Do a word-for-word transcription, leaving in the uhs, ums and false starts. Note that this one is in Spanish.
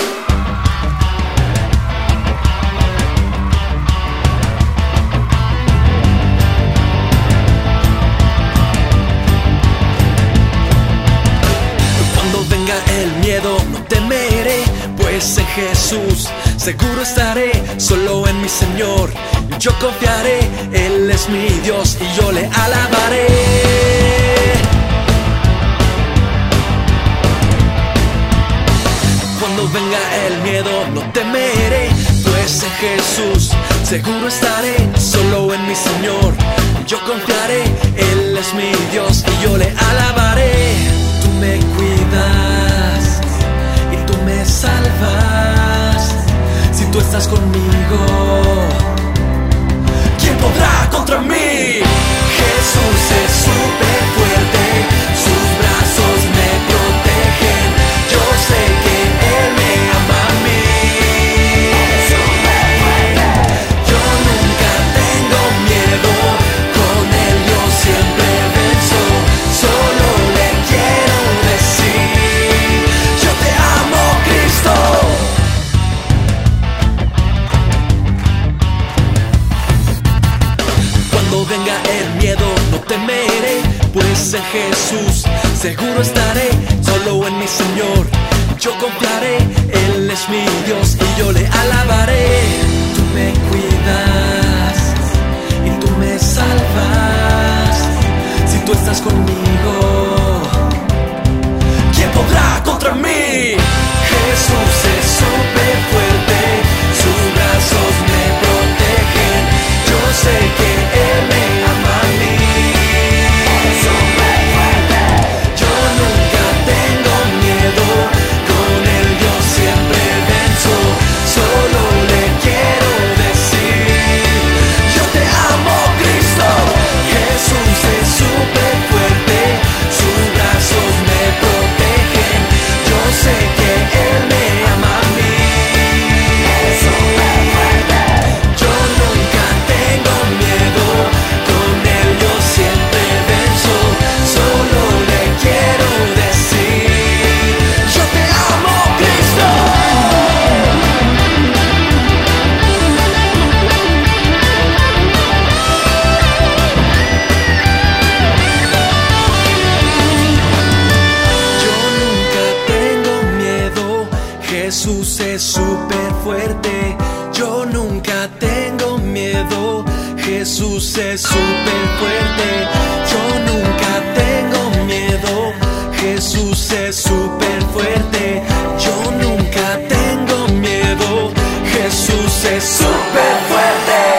El miedo no temeré, pues en Jesús seguro estaré. Solo en mi Señor yo confiaré. Él es mi Dios y yo le alabaré. Cuando venga el miedo no temeré, pues en Jesús seguro estaré. Solo en mi Señor yo confiaré. Él es mi Dios y yo le alabaré. Tú me cuidas y tú me salvas. Si tú estás conmigo, ¿quién podrá contra mí? Jesús es súper fuerte, sus brazos me protegen. Yo sé que Él me ama a mí. Yo nunca tengo miedo, con Él yo siempre venzo. Solo le quiero decir, yo te amo, Cristo. Cuando venga el miedo no temeré, pues en Jesús seguro estaré. Solo en mi Señor yo confiaré. Él es mi Dios y yo le alabaré. Tú me cuidas y tú me salvas. Si tú estás conmigo, ¿quién podrá contra mí? Jesús es súper fuerte, sus brazos me protegen. Yo sé que Él me ama a mí. Yo nunca tengo miedo, con Él yo siempre venzo. Solo le quiero decir, yo te amo, Cristo. Jesús es súper fuerte, sus brazos me protegen. Yo sé que Él me ama a mí. Yo nunca tengo miedo, con Él yo siempre venzo. Solo le quiero decir, yo te amo, Cristo. Yo nunca tengo miedo, Jesús es súper fuerte. Yo nunca tengo miedo, Jesús es súper fuerte. Yo nunca tengo miedo, Jesús es súper fuerte. Yo nunca tengo miedo, Jesús es súper fuerte.